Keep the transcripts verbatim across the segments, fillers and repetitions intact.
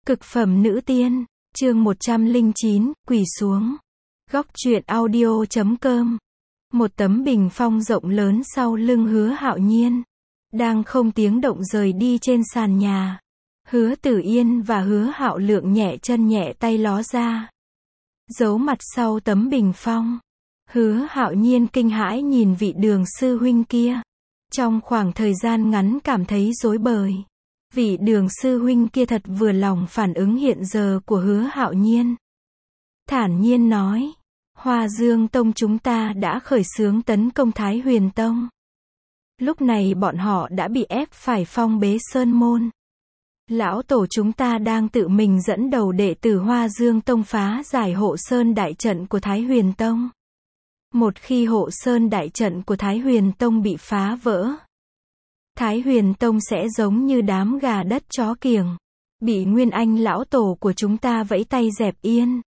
Cực phẩm nữ tiên, chương một trăm lẻ chín, quỳ xuống. Góc truyện audio chấm com. Một tấm bình phong rộng lớn sau lưng Hứa Hạo Nhiên, đang không tiếng động rời đi trên sàn nhà. Hứa Tử Yên và Hứa Hạo Lượng nhẹ chân nhẹ tay ló ra, giấu mặt sau tấm bình phong. Hứa Hạo Nhiên kinh hãi nhìn vị Đường sư huynh kia, trong khoảng thời gian ngắn cảm thấy rối bời. Vị Đường sư huynh kia thật vừa lòng phản ứng hiện giờ của Hứa Hạo Nhiên. Thản nhiên nói, Hoa Dương Tông chúng ta đã khởi xướng tấn công Thái Huyền Tông. Lúc này bọn họ đã bị ép phải phong bế sơn môn. Lão tổ chúng ta đang tự mình dẫn đầu đệ tử Hoa Dương Tông phá giải hộ sơn đại trận của Thái Huyền Tông. Một khi hộ sơn đại trận của Thái Huyền Tông bị phá vỡ, Thái Huyền Tông sẽ giống như đám gà đất chó kiểng, bị Nguyên Anh lão tổ của chúng ta vẫy tay dẹp yên.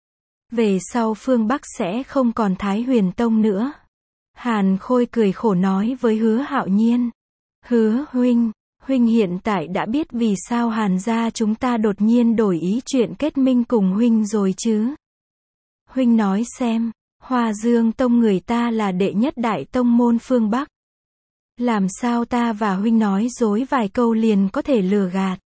Về sau phương Bắc sẽ không còn Thái Huyền Tông nữa. Hàn Khôi cười khổ nói với Hứa Hạo Nhiên. Hứa huynh, huynh hiện tại đã biết vì sao Hàn gia chúng ta đột nhiên đổi ý chuyện kết minh cùng huynh rồi chứ? Huynh nói xem, Hoa Dương Tông người ta là đệ nhất đại tông môn phương Bắc. Làm sao ta và huynh nói dối vài câu liền có thể lừa gạt?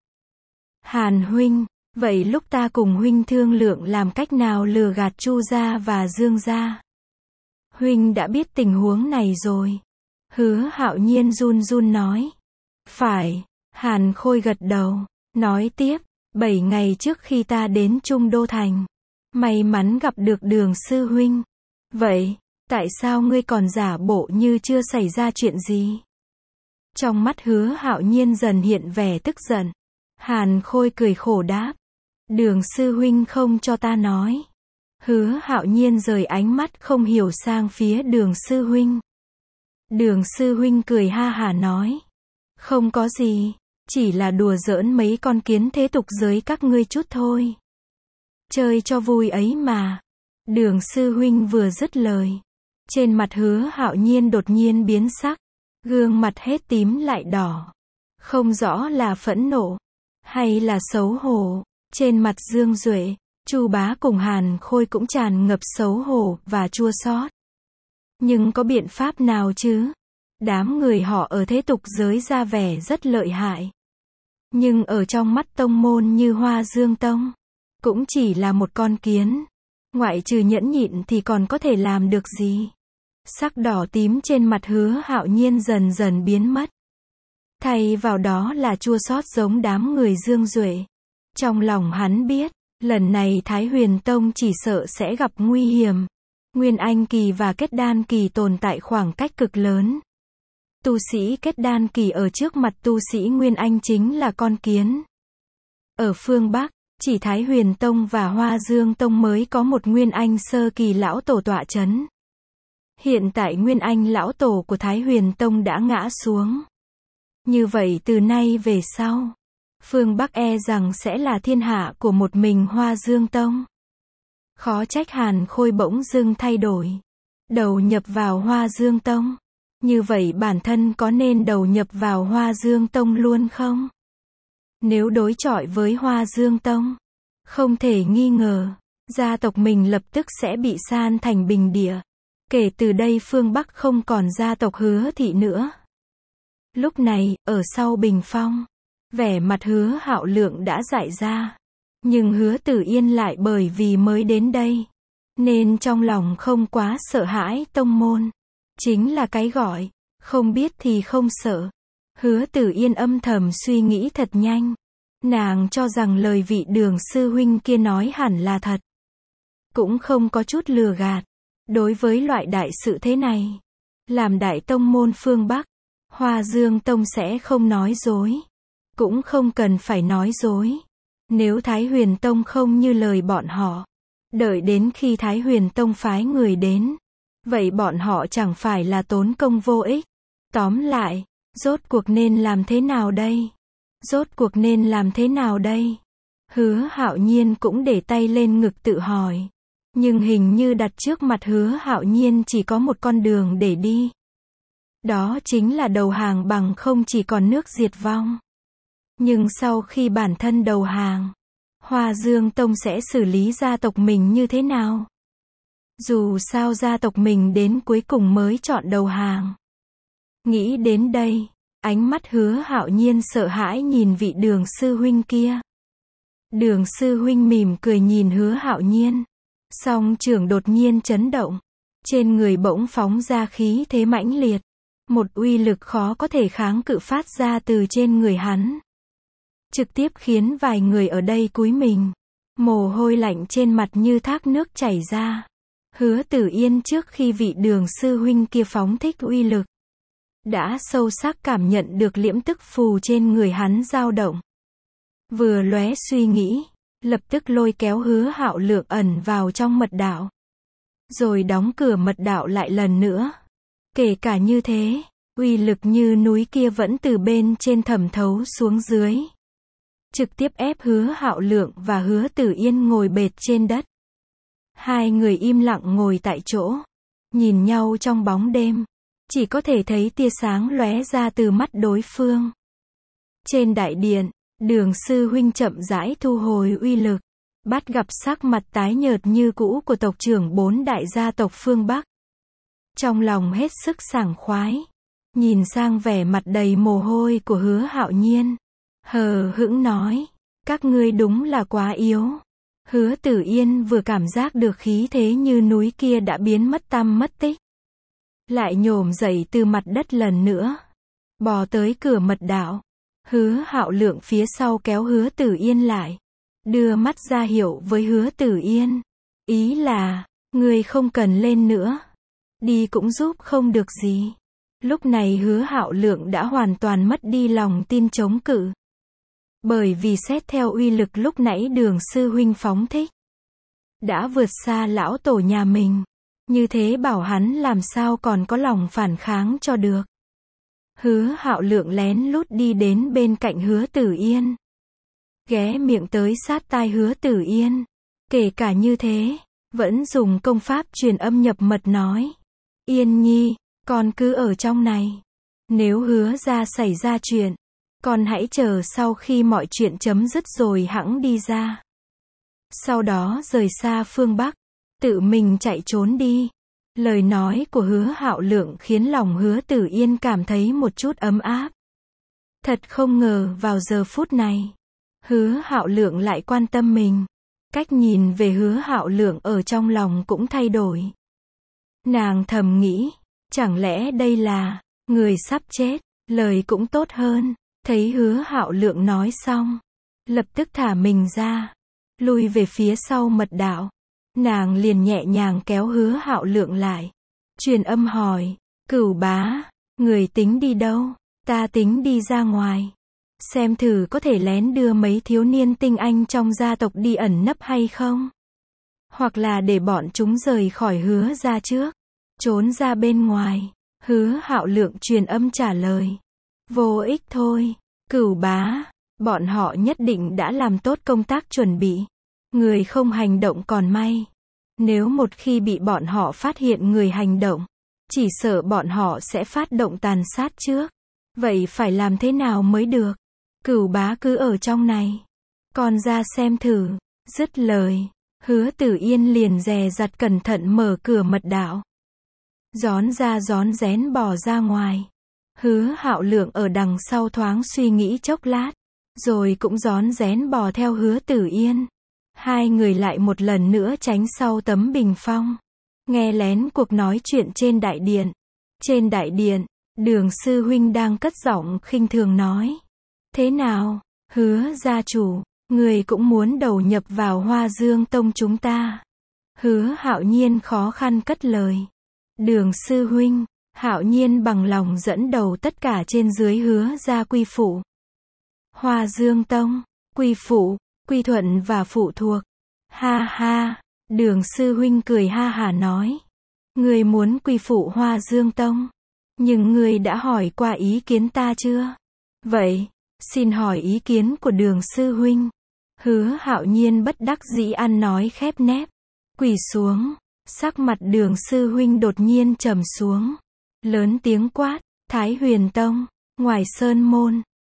Hàn huynh, vậy lúc ta cùng huynh thương lượng làm cách nào lừa gạt Chu gia và Dương gia? Huynh đã biết tình huống này rồi. Hứa Hạo Nhiên run run nói. Phải, Hàn Khôi gật đầu, nói tiếp, bảy ngày trước khi ta đến Trung Đô Thành, may mắn gặp được Đường sư huynh. Vậy, tại sao ngươi còn giả bộ như chưa xảy ra chuyện gì? Trong mắt Hứa Hạo Nhiên dần hiện vẻ tức giận. Hàn Khôi cười khổ đáp. Đường sư huynh không cho ta nói. Hứa Hạo Nhiên rời ánh mắt không hiểu sang phía Đường sư huynh. Đường sư huynh cười ha hả nói. Không có gì, chỉ là đùa giỡn mấy con kiến thế tục giới các ngươi chút thôi. Chơi cho vui ấy mà. Đường sư huynh vừa dứt lời, trên mặt Hứa Hạo Nhiên đột nhiên biến sắc, gương mặt hết tím lại đỏ. Không rõ là phẫn nộ, hay là xấu hổ. Trên mặt Dương Duệ, Chu Bá cùng Hàn Khôi cũng tràn ngập xấu hổ và chua xót. Nhưng có biện pháp nào chứ? Đám người họ ở thế tục giới ra vẻ rất lợi hại. Nhưng ở trong mắt tông môn như Hoa Dương Tông, cũng chỉ là một con kiến. Ngoại trừ nhẫn nhịn thì còn có thể làm được gì? Sắc đỏ tím trên mặt Hứa Hạo Nhiên dần dần biến mất. Thay vào đó là chua xót giống đám người Dương Duệ. Trong lòng hắn biết, lần này Thái Huyền Tông chỉ sợ sẽ gặp nguy hiểm. Nguyên Anh kỳ và kết đan kỳ tồn tại khoảng cách cực lớn. Tu sĩ kết đan kỳ ở trước mặt tu sĩ Nguyên Anh chính là con kiến. Ở phương Bắc, chỉ Thái Huyền Tông và Hoa Dương Tông mới có một Nguyên Anh sơ kỳ lão tổ tọa chấn. Hiện tại Nguyên Anh lão tổ của Thái Huyền Tông đã ngã xuống. Như vậy từ nay về sau, phương Bắc e rằng sẽ là thiên hạ của một mình Hoa Dương Tông. Khó trách Hàn Khôi bỗng dưng thay đổi, đầu nhập vào Hoa Dương Tông. Như vậy bản thân có nên đầu nhập vào Hoa Dương Tông luôn không? Nếu đối chọi với Hoa Dương Tông, không thể nghi ngờ, gia tộc mình lập tức sẽ bị san thành bình địa. Kể từ đây phương Bắc không còn gia tộc Hứa thị nữa. Lúc này, ở sau bình phong, vẻ mặt Hứa Hạo Lượng đã dại ra. Nhưng Hứa Tử Yên lại bởi vì mới đến đây, nên trong lòng không quá sợ hãi tông môn. Chính là cái gọi, không biết thì không sợ. Hứa Tử Yên âm thầm suy nghĩ thật nhanh. Nàng cho rằng lời vị Đường sư huynh kia nói hẳn là thật. Cũng không có chút lừa gạt. Đối với loại đại sự thế này, làm đại tông môn phương Bắc, Hoa Dương Tông sẽ không nói dối. Cũng không cần phải nói dối. Nếu Thái Huyền Tông không như lời bọn họ, đợi đến khi Thái Huyền Tông phái người đến, vậy bọn họ chẳng phải là tốn công vô ích. Tóm lại, rốt cuộc nên làm thế nào đây? Rốt cuộc nên làm thế nào đây? Hứa Hạo Nhiên cũng để tay lên ngực tự hỏi. Nhưng hình như đặt trước mặt Hứa Hạo Nhiên chỉ có một con đường để đi. Đó chính là đầu hàng bằng không chỉ còn nước diệt vong. Nhưng sau khi bản thân đầu hàng, Hoa Dương Tông sẽ xử lý gia tộc mình như thế nào? Dù sao gia tộc mình đến cuối cùng mới chọn đầu hàng. Nghĩ đến đây, ánh mắt Hứa Hạo Nhiên sợ hãi nhìn vị Đường sư huynh kia. Đường sư huynh mỉm cười nhìn Hứa Hạo Nhiên, song trưởng đột nhiên chấn động, trên người bỗng phóng ra khí thế mãnh liệt, một uy lực khó có thể kháng cự phát ra từ trên người hắn, trực tiếp khiến vài người ở đây cúi mình, mồ hôi lạnh trên mặt như thác nước chảy ra. Hứa Tử Yên trước khi vị Đường sư huynh kia phóng thích uy lực, đã sâu sắc cảm nhận được liễm tức phù trên người hắn dao động. Vừa lóe suy nghĩ, lập tức lôi kéo Hứa Hạo Lượng ẩn vào trong mật đạo, rồi đóng cửa mật đạo lại lần nữa. Kể cả như thế, uy lực như núi kia vẫn từ bên trên thẩm thấu xuống dưới, trực tiếp ép Hứa Hạo Lượng và Hứa Tử Yên ngồi bệt trên đất. Hai người im lặng ngồi tại chỗ, nhìn nhau trong bóng đêm, chỉ có thể thấy tia sáng lóe ra từ mắt đối phương. Trên đại điện, Đường sư huynh chậm rãi thu hồi uy lực, bắt gặp sắc mặt tái nhợt như cũ của tộc trưởng bốn đại gia tộc phương Bắc. Trong lòng hết sức sảng khoái, nhìn sang vẻ mặt đầy mồ hôi của Hứa Hạo Nhiên, hờ hững nói, các ngươi đúng là quá yếu. Hứa Tử Yên vừa cảm giác được khí thế như núi kia đã biến mất tăm mất tích, lại nhổm dậy từ mặt đất lần nữa, bò tới cửa mật đạo. Hứa Hạo Lượng phía sau kéo Hứa Tử Yên lại, đưa mắt ra hiệu với Hứa Tử Yên, ý là, ngươi không cần lên nữa, đi cũng giúp không được gì. Lúc này Hứa Hạo Lượng đã hoàn toàn mất đi lòng tin chống cự, bởi vì xét theo uy lực lúc nãy Đường sư huynh phóng thích, đã vượt xa lão tổ nhà mình, như thế bảo hắn làm sao còn có lòng phản kháng cho được. Hứa Hạo Lượng lén lút đi đến bên cạnh Hứa Tử Yên, ghé miệng tới sát tai Hứa Tử Yên, kể cả như thế, vẫn dùng công pháp truyền âm nhập mật nói, Yên Nhi, con cứ ở trong này, nếu Hứa ra xảy ra chuyện, con hãy chờ sau khi mọi chuyện chấm dứt rồi hẵng đi ra. Sau đó rời xa phương Bắc, tự mình chạy trốn đi. Lời nói của Hứa Hạo Lượng khiến lòng Hứa Tử Yên cảm thấy một chút ấm áp. Thật không ngờ vào giờ phút này, Hứa Hạo Lượng lại quan tâm mình. Cách nhìn về Hứa Hạo Lượng ở trong lòng cũng thay đổi. Nàng thầm nghĩ, chẳng lẽ đây là người sắp chết, lời cũng tốt hơn. Thấy Hứa Hạo Lượng nói xong, lập tức thả mình ra, lui về phía sau mật đạo. Nàng liền nhẹ nhàng kéo Hứa Hạo Lượng lại, truyền âm hỏi, Cửu bá, người tính đi đâu? Ta tính đi ra ngoài, xem thử có thể lén đưa mấy thiếu niên tinh anh trong gia tộc đi ẩn nấp hay không? Hoặc là để bọn chúng rời khỏi Hứa ra trước, trốn ra bên ngoài. Hứa Hạo Lượng truyền âm trả lời, vô ích thôi, Cửu bá, bọn họ nhất định đã làm tốt công tác chuẩn bị. Người không hành động còn may. Nếu một khi bị bọn họ phát hiện người hành động, chỉ sợ bọn họ sẽ phát động tàn sát trước. Vậy phải làm thế nào mới được? Cửu bá cứ ở trong này, con ra xem thử. Dứt lời, Hứa Tử Yên liền dè dặt cẩn thận mở cửa mật đạo, rón ra rón rén bò ra ngoài. Hứa Hạo Lượng ở đằng sau thoáng suy nghĩ chốc lát, rồi cũng rón rén bò theo Hứa Tử Yên. Hai người lại một lần nữa tránh sau tấm bình phong, nghe lén cuộc nói chuyện trên đại điện. Trên đại điện, Đường sư huynh đang cất giọng khinh thường nói, thế nào, Hứa gia chủ, người cũng muốn đầu nhập vào Hoa Dương Tông chúng ta? Hứa Hạo Nhiên khó khăn cất lời, Đường sư huynh, Hạo Nhiên bằng lòng dẫn đầu tất cả trên dưới Hứa gia quy phụ. Hoa Dương Tông, quy phụ, quy thuận và phụ thuộc. Ha ha, Đường sư huynh cười ha hả nói, người muốn quy phụ Hoa Dương Tông, nhưng người đã hỏi qua ý kiến ta chưa? Vậy, xin hỏi ý kiến của Đường sư huynh. Hứa Hạo Nhiên bất đắc dĩ ăn nói khép nép, quỳ xuống. Sắc mặt Đường sư huynh đột nhiên trầm xuống, lớn tiếng quát, Thái Huyền Tông, ngoài sơn môn,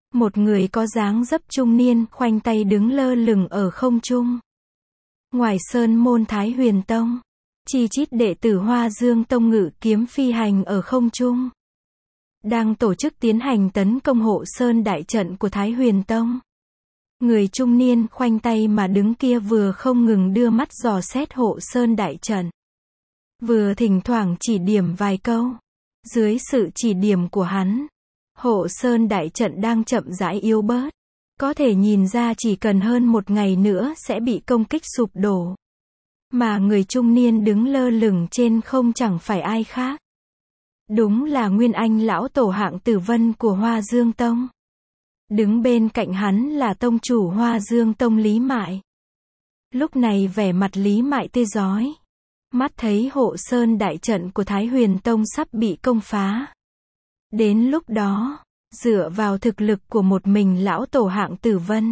Một người có dáng dấp trung niên, khoanh tay đứng lơ lửng ở không trung. Ngoài sơn môn Thái Huyền Tông, chi chít đệ tử Hoa Dương Tông ngự kiếm phi hành ở không trung. Đang tổ chức tiến hành tấn công hộ sơn đại trận của Thái Huyền Tông. Người trung niên khoanh tay mà đứng kia vừa không ngừng đưa mắt dò xét hộ sơn đại trận, vừa thỉnh thoảng chỉ điểm vài câu. Dưới sự chỉ điểm của hắn, hộ sơn đại trận đang chậm rãi yếu bớt. Có thể nhìn ra chỉ cần hơn một ngày nữa sẽ bị công kích sụp đổ. Mà người trung niên đứng lơ lửng trên không chẳng phải ai khác. Đúng là Nguyên Anh lão tổ Hạng Tử Vân của Hoa Dương Tông. Đứng bên cạnh hắn là tông chủ Hoa Dương Tông Lý Mại. Lúc này vẻ mặt Lý Mại tươi rói. Mắt thấy hộ sơn đại trận của Thái Huyền Tông sắp bị công phá. Đến lúc đó, dựa vào thực lực của một mình lão tổ Hạng Tử Vân,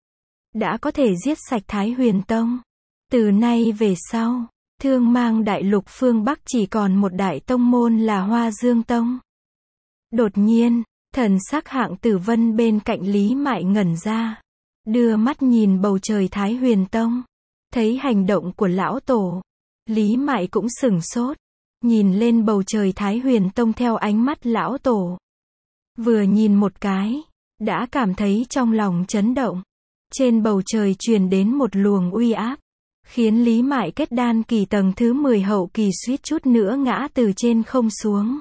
đã có thể giết sạch Thái Huyền Tông. Từ nay về sau, Thương Mang đại lục phương Bắc chỉ còn một đại tông môn là Hoa Dương Tông. Đột nhiên, thần sắc Hạng Tử Vân bên cạnh Lý Mại ngẩn ra. Đưa mắt nhìn bầu trời Thái Huyền Tông. Thấy hành động của lão tổ, Lý Mại cũng sửng sốt. Nhìn lên bầu trời Thái Huyền Tông theo ánh mắt lão tổ. Vừa nhìn một cái, đã cảm thấy trong lòng chấn động. Trên bầu trời truyền đến một luồng uy áp, khiến Lý Mại kết đan kỳ tầng thứ mười hậu kỳ suýt chút nữa ngã từ trên không xuống.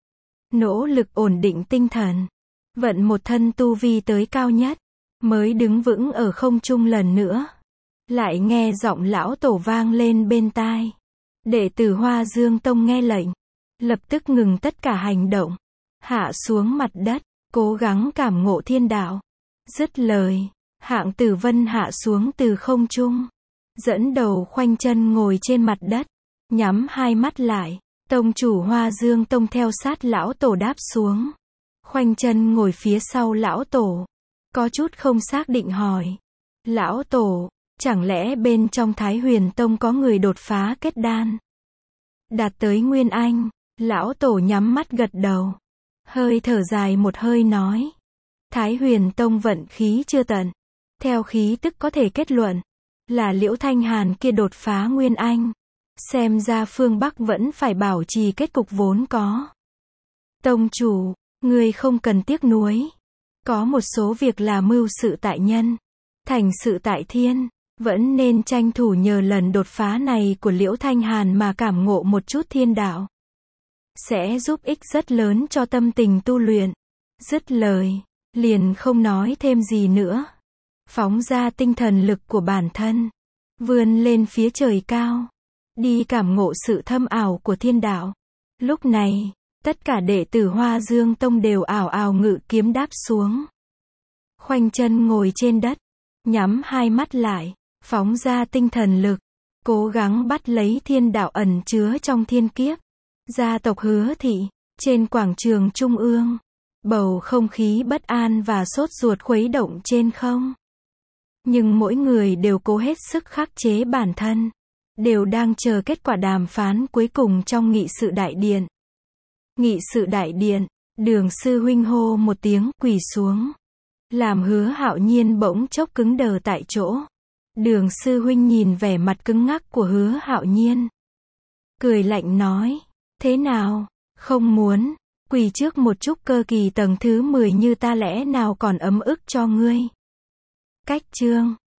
Nỗ lực ổn định tinh thần, vận một thân tu vi tới cao nhất, mới đứng vững ở không trung lần nữa. Lại nghe giọng lão tổ vang lên bên tai. Đệ tử Hoa Dương Tông nghe lệnh, lập tức ngừng tất cả hành động, hạ xuống mặt đất, cố gắng cảm ngộ thiên đạo. Dứt lời, Hạng Tử Vân hạ xuống từ không trung, dẫn đầu khoanh chân ngồi trên mặt đất, nhắm hai mắt lại. Tông chủ Hoa Dương Tông theo sát lão tổ đáp xuống, khoanh chân ngồi phía sau lão tổ, có chút không xác định hỏi. Lão tổ, chẳng lẽ bên trong Thái Huyền Tông có người đột phá kết đan, đạt tới Nguyên Anh? Lão tổ nhắm mắt gật đầu, hơi thở dài một hơi nói. Thái Huyền Tông vận khí chưa tận, theo khí tức có thể kết luận, là Liễu Thanh Hàn kia đột phá Nguyên Anh. Xem ra phương Bắc vẫn phải bảo trì kết cục vốn có. Tông chủ, người không cần tiếc nuối. Có một số việc là mưu sự tại nhân, thành sự tại thiên. Vẫn nên tranh thủ nhờ lần đột phá này của Liễu Thanh Hàn mà cảm ngộ một chút thiên đạo. Sẽ giúp ích rất lớn cho tâm tình tu luyện. Dứt lời, liền không nói thêm gì nữa. Phóng ra tinh thần lực của bản thân, vươn lên phía trời cao, đi cảm ngộ sự thâm ảo của thiên đạo. Lúc này, tất cả đệ tử Hoa Dương Tông đều ảo ảo ngự kiếm đáp xuống. Khoanh chân ngồi trên đất, nhắm hai mắt lại, phóng ra tinh thần lực, cố gắng bắt lấy thiên đạo ẩn chứa trong thiên kiếp. Gia tộc Hứa Thị, trên quảng trường trung ương, bầu không khí bất an và sốt ruột khuấy động trên không. Nhưng mỗi người đều cố hết sức khắc chế bản thân, đều đang chờ kết quả đàm phán cuối cùng trong nghị sự đại điện. Nghị sự đại điện, Đường sư huynh hô một tiếng, quỳ xuống, làm Hứa Hạo Nhiên bỗng chốc cứng đờ tại chỗ. Đường sư huynh nhìn vẻ mặt cứng ngắc của Hứa Hạo Nhiên, cười lạnh nói, thế nào, không muốn quỳ trước một chút cơ kỳ tầng thứ mười như ta lẽ nào còn ấm ức cho ngươi? Cách chương